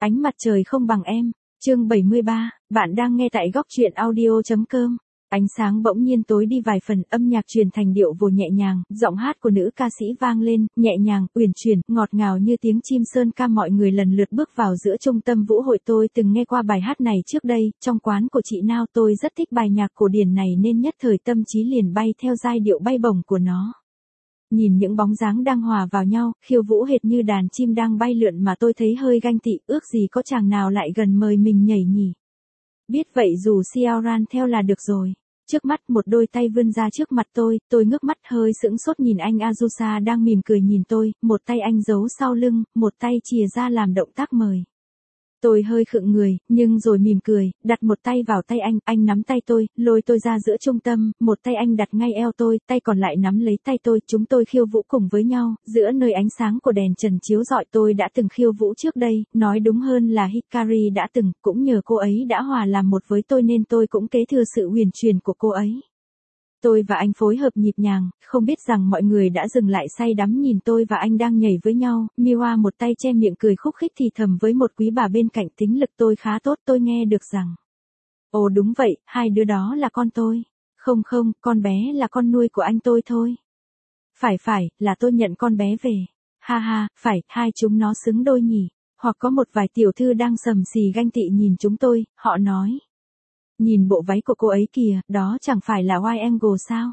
Ánh mặt trời không bằng em. Chương 73, bạn đang nghe tại góc truyện audio.com. Ánh sáng bỗng nhiên tối đi vài phần, âm nhạc truyền thành điệu vồ nhẹ nhàng, giọng hát của nữ ca sĩ vang lên, nhẹ nhàng, uyển chuyển, ngọt ngào như tiếng chim sơn ca. Mọi người lần lượt bước vào giữa trung tâm vũ hội. Tôi từng nghe qua bài hát này trước đây, trong quán của chị Nao. Tôi rất thích bài nhạc cổ điển này nên nhất thời tâm trí liền bay theo giai điệu bay bổng của nó. Nhìn những bóng dáng đang hòa vào nhau, khiêu vũ hệt như đàn chim đang bay lượn mà tôi thấy hơi ganh tị, ước gì có chàng nào lại gần mời mình nhảy nhỉ. Biết vậy dù Xiaoran theo là được rồi. Trước mắt một đôi tay vươn ra trước mặt tôi ngước mắt hơi sững sốt nhìn anh Azusa đang mỉm cười nhìn tôi, một tay anh giấu sau lưng, một tay chìa ra làm động tác mời. Tôi hơi khựng người, nhưng rồi mỉm cười, đặt một tay vào tay anh nắm tay tôi, lôi tôi ra giữa trung tâm, một tay anh đặt ngay eo tôi, tay còn lại nắm lấy tay tôi, chúng tôi khiêu vũ cùng với nhau, giữa nơi ánh sáng của đèn trần chiếu rọi. Tôi đã từng khiêu vũ trước đây, nói đúng hơn là Hikari đã từng, cũng nhờ cô ấy đã hòa làm một với tôi nên tôi cũng kế thừa sự huyền truyền của cô ấy. Tôi và anh phối hợp nhịp nhàng, không biết rằng mọi người đã dừng lại say đắm nhìn tôi và anh đang nhảy với nhau. Miwa một tay che miệng cười khúc khích thì thầm với một quý bà bên cạnh, tính lực tôi khá tốt. Tôi nghe được rằng, ồ đúng vậy, hai đứa đó là con tôi. Không, con bé là con nuôi của anh tôi thôi. Phải, là tôi nhận con bé về. Ha, phải, hai chúng nó xứng đôi nhỉ. Hoặc có một vài tiểu thư đang sầm xì ganh tị nhìn chúng tôi, họ nói. Nhìn bộ váy của cô ấy kìa, đó chẳng phải là White Angle sao?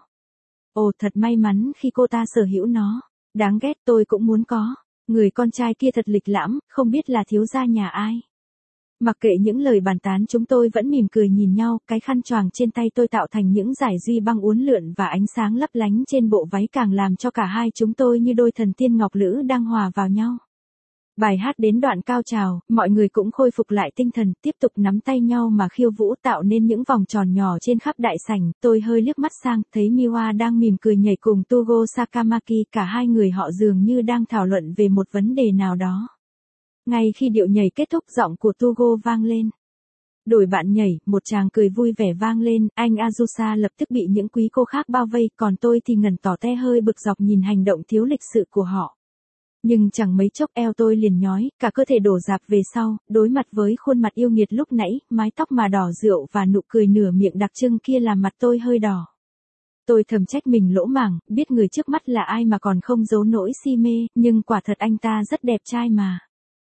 Ồ thật may mắn khi cô ta sở hữu nó. Đáng ghét, tôi cũng muốn có. Người con trai kia thật lịch lãm, không biết là thiếu gia nhà ai. Mặc kệ những lời bàn tán chúng tôi vẫn mỉm cười nhìn nhau, cái khăn choàng trên tay tôi tạo thành những dải duy băng uốn lượn và ánh sáng lấp lánh trên bộ váy càng làm cho cả hai chúng tôi như đôi thần tiên ngọc lữ đang hòa vào nhau. Bài hát đến đoạn cao trào, mọi người cũng khôi phục lại tinh thần, tiếp tục nắm tay nhau mà khiêu vũ tạo nên những vòng tròn nhỏ trên khắp đại sảnh. Tôi hơi liếc mắt sang, thấy Miwa đang mỉm cười nhảy cùng Togo Sakamaki, cả hai người họ dường như đang thảo luận về một vấn đề nào đó. Ngay khi điệu nhảy kết thúc, giọng của Togo vang lên. Đổi bạn nhảy, một tràng cười vui vẻ vang lên, anh Azusa lập tức bị những quý cô khác bao vây, còn tôi thì ngẩn tỏ te hơi bực dọc nhìn hành động thiếu lịch sự của họ. Nhưng chẳng mấy chốc eo tôi liền nhói, cả cơ thể đổ dạp về sau, đối mặt với khuôn mặt yêu nghiệt lúc nãy, mái tóc mà đỏ rượu và nụ cười nửa miệng đặc trưng kia làm mặt tôi hơi đỏ. Tôi thầm trách mình lỗ mãng, biết người trước mắt là ai mà còn không giấu nỗi si mê, nhưng quả thật anh ta rất đẹp trai mà.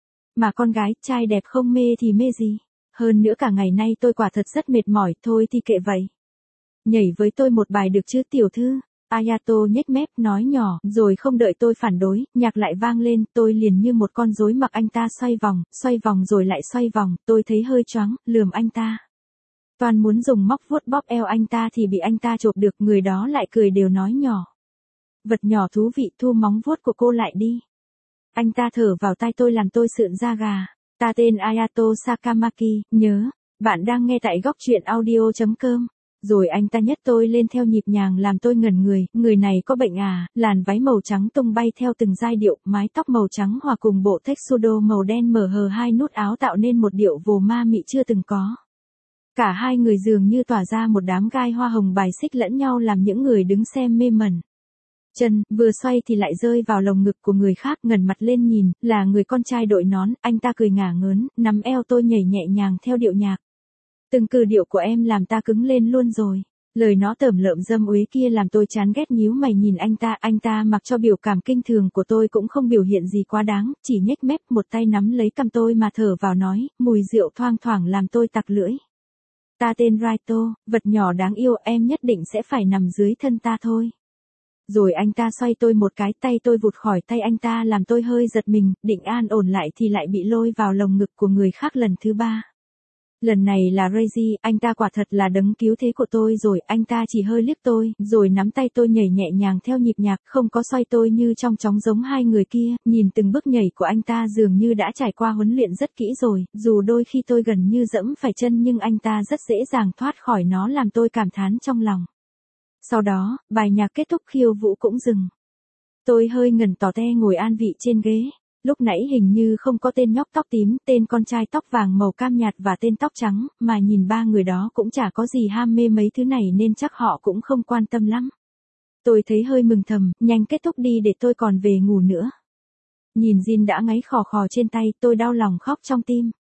Mà con gái, trai đẹp không mê thì mê gì? Hơn nữa cả ngày nay tôi quả thật rất mệt mỏi, thôi thì kệ vậy. Nhảy với tôi một bài được chứ tiểu thư? Ayato nhếch mép nói nhỏ, rồi không đợi tôi phản đối, nhạc lại vang lên, tôi liền như một con rối mặc anh ta xoay vòng rồi lại xoay vòng, tôi thấy hơi choáng, lườm anh ta. Toàn muốn dùng móc vuốt bóp eo anh ta thì bị anh ta chộp được, người đó lại cười đều nói nhỏ. Vật nhỏ thú vị, thu móng vuốt của cô lại đi. Anh ta thở vào tai tôi làm tôi sởn da gà. Ta tên Ayato Sakamaki, nhớ, bạn đang nghe tại góc truyện audio.com. Rồi anh ta nhấc tôi lên theo nhịp nhàng làm tôi ngẩn người này có bệnh à, làn váy màu trắng tung bay theo từng giai điệu, mái tóc màu trắng hòa cùng bộ tuxedo màu đen mở hờ hai nút áo tạo nên một điệu vồ ma mị chưa từng có. Cả hai người dường như tỏa ra một đám gai hoa hồng bài xích lẫn nhau làm những người đứng xem mê mẩn. Chân, vừa xoay thì lại rơi vào lồng ngực của người khác, ngẩng mặt lên nhìn, là người con trai đội nón, anh ta cười ngả ngớn, nắm eo tôi nhảy nhẹ nhàng theo điệu nhạc. Từng cử điệu của em làm ta cứng lên luôn rồi. Lời nó tởm lợm dâm uế kia làm tôi chán ghét nhíu mày nhìn anh ta mặc cho biểu cảm kinh thường của tôi cũng không biểu hiện gì quá đáng, chỉ nhếch mép một tay nắm lấy cằm tôi mà thở vào nói, mùi rượu thoang thoảng làm tôi tặc lưỡi. Ta tên Raito, vật nhỏ đáng yêu, em nhất định sẽ phải nằm dưới thân ta thôi. Rồi anh ta xoay tôi một cái, tay tôi vụt khỏi tay anh ta làm tôi hơi giật mình, định an ổn lại thì lại bị lôi vào lồng ngực của người khác lần thứ ba. Lần này là Reiji, anh ta quả thật là đấng cứu thế của tôi rồi, anh ta chỉ hơi liếc tôi, rồi nắm tay tôi nhảy nhẹ nhàng theo nhịp nhạc, không có xoay tôi như trong chóng giống hai người kia, nhìn từng bước nhảy của anh ta dường như đã trải qua huấn luyện rất kỹ rồi, dù đôi khi tôi gần như dẫm phải chân nhưng anh ta rất dễ dàng thoát khỏi nó làm tôi cảm thán trong lòng. Sau đó, bài nhạc kết thúc khiêu vũ cũng dừng. Tôi hơi ngẩn tỏ te ngồi an vị trên ghế. Lúc nãy hình như không có tên nhóc tóc tím, tên con trai tóc vàng màu cam nhạt và tên tóc trắng, mà nhìn ba người đó cũng chả có gì ham mê mấy thứ này nên chắc họ cũng không quan tâm lắm. Tôi thấy hơi mừng thầm, nhanh kết thúc đi để tôi còn về ngủ nữa. Nhìn Jin đã ngáy khò khò trên tay, tôi đau lòng khóc trong tim.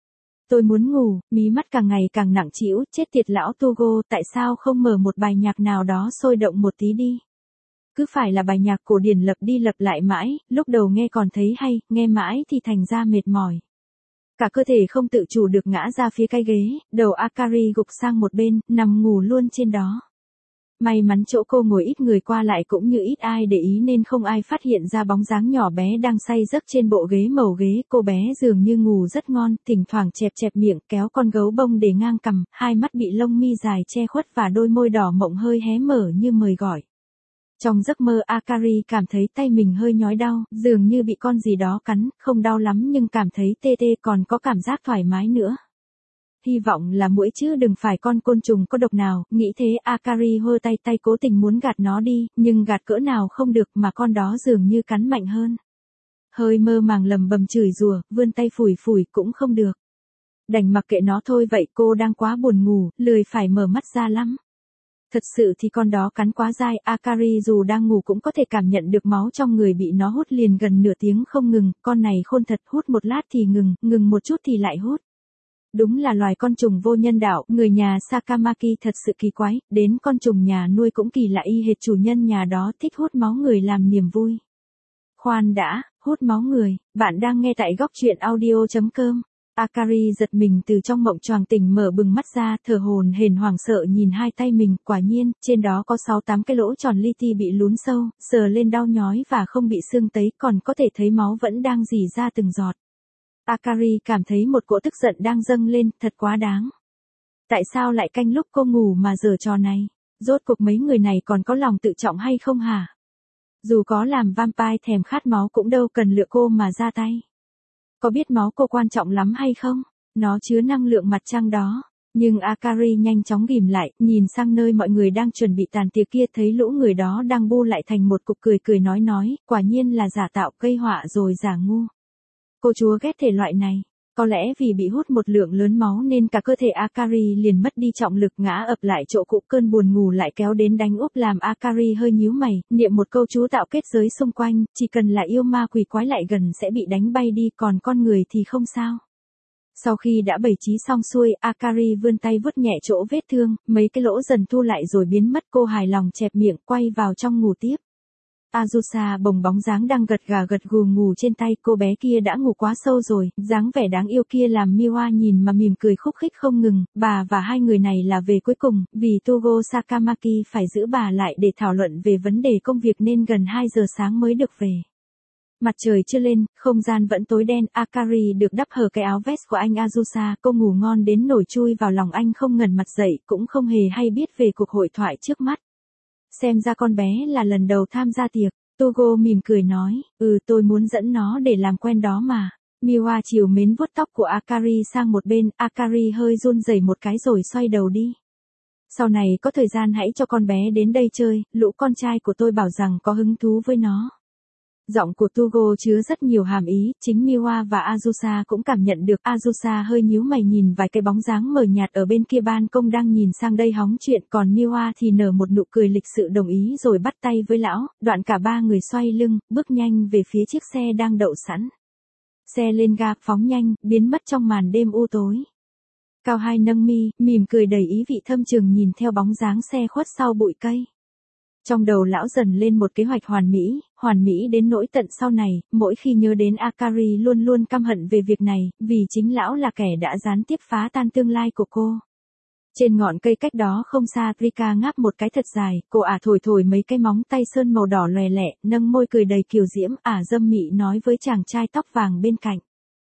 Tôi muốn ngủ, mí mắt càng ngày càng nặng trĩu, chết tiệt lão Togo, tại sao không mở một bài nhạc nào đó sôi động một tí đi. Cứ phải là bài nhạc cổ điển lặp đi lặp lại mãi, lúc đầu nghe còn thấy hay, nghe mãi thì thành ra mệt mỏi. Cả cơ thể không tự chủ được ngã ra phía cái ghế, đầu Akari gục sang một bên, nằm ngủ luôn trên đó. May mắn chỗ cô ngồi ít người qua lại cũng như ít ai để ý nên không ai phát hiện ra bóng dáng nhỏ bé đang say giấc trên bộ ghế màu ghế. Cô bé dường như ngủ rất ngon, thỉnh thoảng chẹp chẹp miệng kéo con gấu bông để ngang cằm, hai mắt bị lông mi dài che khuất và đôi môi đỏ mọng hơi hé mở như mời gọi. Trong giấc mơ Akari cảm thấy tay mình hơi nhói đau, dường như bị con gì đó cắn, không đau lắm nhưng cảm thấy tê tê còn có cảm giác thoải mái nữa. Hy vọng là muỗi chứ đừng phải con côn trùng có độc nào, nghĩ thế Akari hơ tay cố tình muốn gạt nó đi, nhưng gạt cỡ nào không được mà con đó dường như cắn mạnh hơn. Hơi mơ màng lầm bầm chửi rủa, vươn tay phủi phủi cũng không được. Đành mặc kệ nó thôi vậy, cô đang quá buồn ngủ, lười phải mở mắt ra lắm. Thật sự thì con đó cắn quá dai, Akari dù đang ngủ cũng có thể cảm nhận được máu trong người bị nó hút liền gần nửa tiếng không ngừng, con này khôn thật, hút một lát thì ngừng một chút thì lại hút. Đúng là loài con trùng vô nhân đạo, người nhà Sakamaki thật sự kỳ quái, đến con trùng nhà nuôi cũng kỳ lạ y hệt chủ nhân nhà đó thích hút máu người làm niềm vui. Khoan đã, hút máu người, bạn đang nghe tại góc truyện audio.com. Akari giật mình từ trong mộng choàng tỉnh mở bừng mắt ra, thở hổn hển hoảng sợ nhìn hai tay mình, quả nhiên, trên đó có 6-8 cái lỗ tròn li ti bị lún sâu, sờ lên đau nhói và không bị sưng tấy, còn có thể thấy máu vẫn đang rỉ ra từng giọt. Akari cảm thấy một cỗ tức giận đang dâng lên, thật quá đáng. Tại sao lại canh lúc cô ngủ mà giở trò này? Rốt cuộc mấy người này còn có lòng tự trọng hay không hả? Dù có làm vampire thèm khát máu cũng đâu cần lựa cô mà ra tay. Có biết máu cô quan trọng lắm hay không? Nó chứa năng lượng mặt trăng đó. Nhưng Akari nhanh chóng ghìm lại, nhìn sang nơi mọi người đang chuẩn bị tàn tiệc kia thấy lũ người đó đang bu lại thành một cục cười nói, quả nhiên là giả tạo gây họa rồi giả ngu. Cô chúa ghét thể loại này. Có lẽ vì bị hút một lượng lớn máu nên cả cơ thể Akari liền mất đi trọng lực ngã ập lại chỗ cũ, cơn buồn ngủ lại kéo đến đánh úp làm Akari hơi nhíu mày, niệm một câu chú tạo kết giới xung quanh, chỉ cần là yêu ma quỷ quái lại gần sẽ bị đánh bay đi, còn con người thì không sao. Sau khi đã bày trí xong xuôi, Akari vươn tay vuốt nhẹ chỗ vết thương, mấy cái lỗ dần thu lại rồi biến mất, cô hài lòng chẹp miệng quay vào trong ngủ tiếp. Azusa bồng bóng dáng đang gật gà gật gù ngủ trên tay, cô bé kia đã ngủ quá sâu rồi, dáng vẻ đáng yêu kia làm Miwa nhìn mà mỉm cười khúc khích không ngừng, bà và hai người này là về cuối cùng, vì Togo Sakamaki phải giữ bà lại để thảo luận về vấn đề công việc nên gần 2 giờ sáng mới được về. Mặt trời chưa lên, không gian vẫn tối đen, Akari được đắp hở cái áo vest của anh Azusa, cô ngủ ngon đến nổi chui vào lòng anh không ngẩng mặt dậy, cũng không hề hay biết về cuộc hội thoại trước mắt. Xem ra con bé là lần đầu tham gia tiệc, Togo mỉm cười nói, tôi muốn dẫn nó để làm quen đó mà. Miwa chiều mến vuốt tóc của Akari sang một bên, Akari hơi run rẩy một cái rồi xoay đầu đi. Sau này có thời gian hãy cho con bé đến đây chơi, lũ con trai của tôi bảo rằng có hứng thú với nó. Giọng của Togo chứa rất nhiều hàm ý, chính Miwa và Azusa cũng cảm nhận được. Azusa hơi nhíu mày nhìn vài cái bóng dáng mờ nhạt ở bên kia ban công đang nhìn sang đây hóng chuyện, còn Miwa thì nở một nụ cười lịch sự đồng ý rồi bắt tay với lão, đoạn cả ba người xoay lưng, bước nhanh về phía chiếc xe đang đậu sẵn. Xe lên ga, phóng nhanh, biến mất trong màn đêm u tối. Cao Hai nâng mi, mỉm cười đầy ý vị thâm trường nhìn theo bóng dáng xe khuất sau bụi cây. Trong đầu lão dần lên một kế hoạch hoàn mỹ đến nỗi tận sau này, mỗi khi nhớ đến Akari luôn luôn căm hận về việc này, vì chính lão là kẻ đã gián tiếp phá tan tương lai của cô. Trên ngọn cây cách đó không xa, Rika ngáp một cái thật dài, cô thổi mấy cái móng tay sơn màu đỏ lòe lẹ, nâng môi cười đầy kiều diễm, dâm mị nói với chàng trai tóc vàng bên cạnh.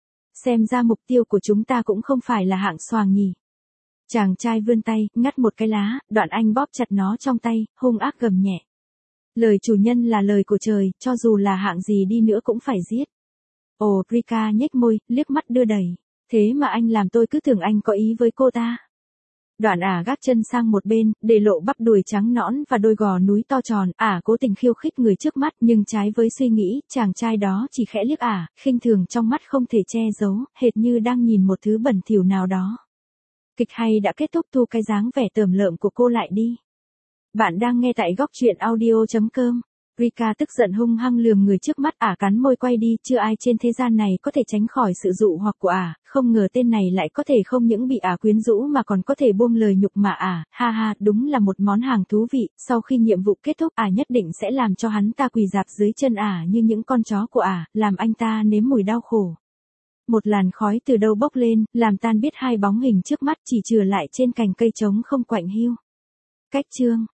Xem ra mục tiêu của chúng ta cũng không phải là hạng xoàng nhỉ. Chàng trai vươn tay, ngắt một cái lá, đoạn anh bóp chặt nó trong tay, hung ác gầm nhẹ. Lời chủ nhân là lời của trời, cho dù là hạng gì đi nữa cũng phải giết. Ồ, Rika nhếch môi, liếc mắt đưa đẩy. Thế mà anh làm tôi cứ tưởng anh có ý với cô ta. Đoạn gác chân sang một bên, để lộ bắp đùi trắng nõn và đôi gò núi to tròn, cố tình khiêu khích người trước mắt, nhưng trái với suy nghĩ, chàng trai đó chỉ khẽ liếc khinh thường trong mắt không thể che giấu, hệt như đang nhìn một thứ bẩn thỉu nào đó. Kịch hay đã kết thúc, thu cái dáng vẻ tởm lợm của cô lại đi. Bạn đang nghe tại góc truyện audio.com. Rika tức giận hung hăng lườm người trước mắt, cắn môi quay đi, chưa ai trên thế gian này có thể tránh khỏi sự dụ hoặc của không ngờ tên này lại có thể không những bị quyến rũ mà còn có thể buông lời nhục mạ ha ha, đúng là một món hàng thú vị, sau khi nhiệm vụ kết thúc nhất định sẽ làm cho hắn ta quỳ rạp dưới chân như những con chó của làm anh ta nếm mùi đau khổ. Một làn khói từ đâu bốc lên, làm tan biết hai bóng hình trước mắt chỉ chừa lại trên cành cây trống không quạnh hiu. Cách chương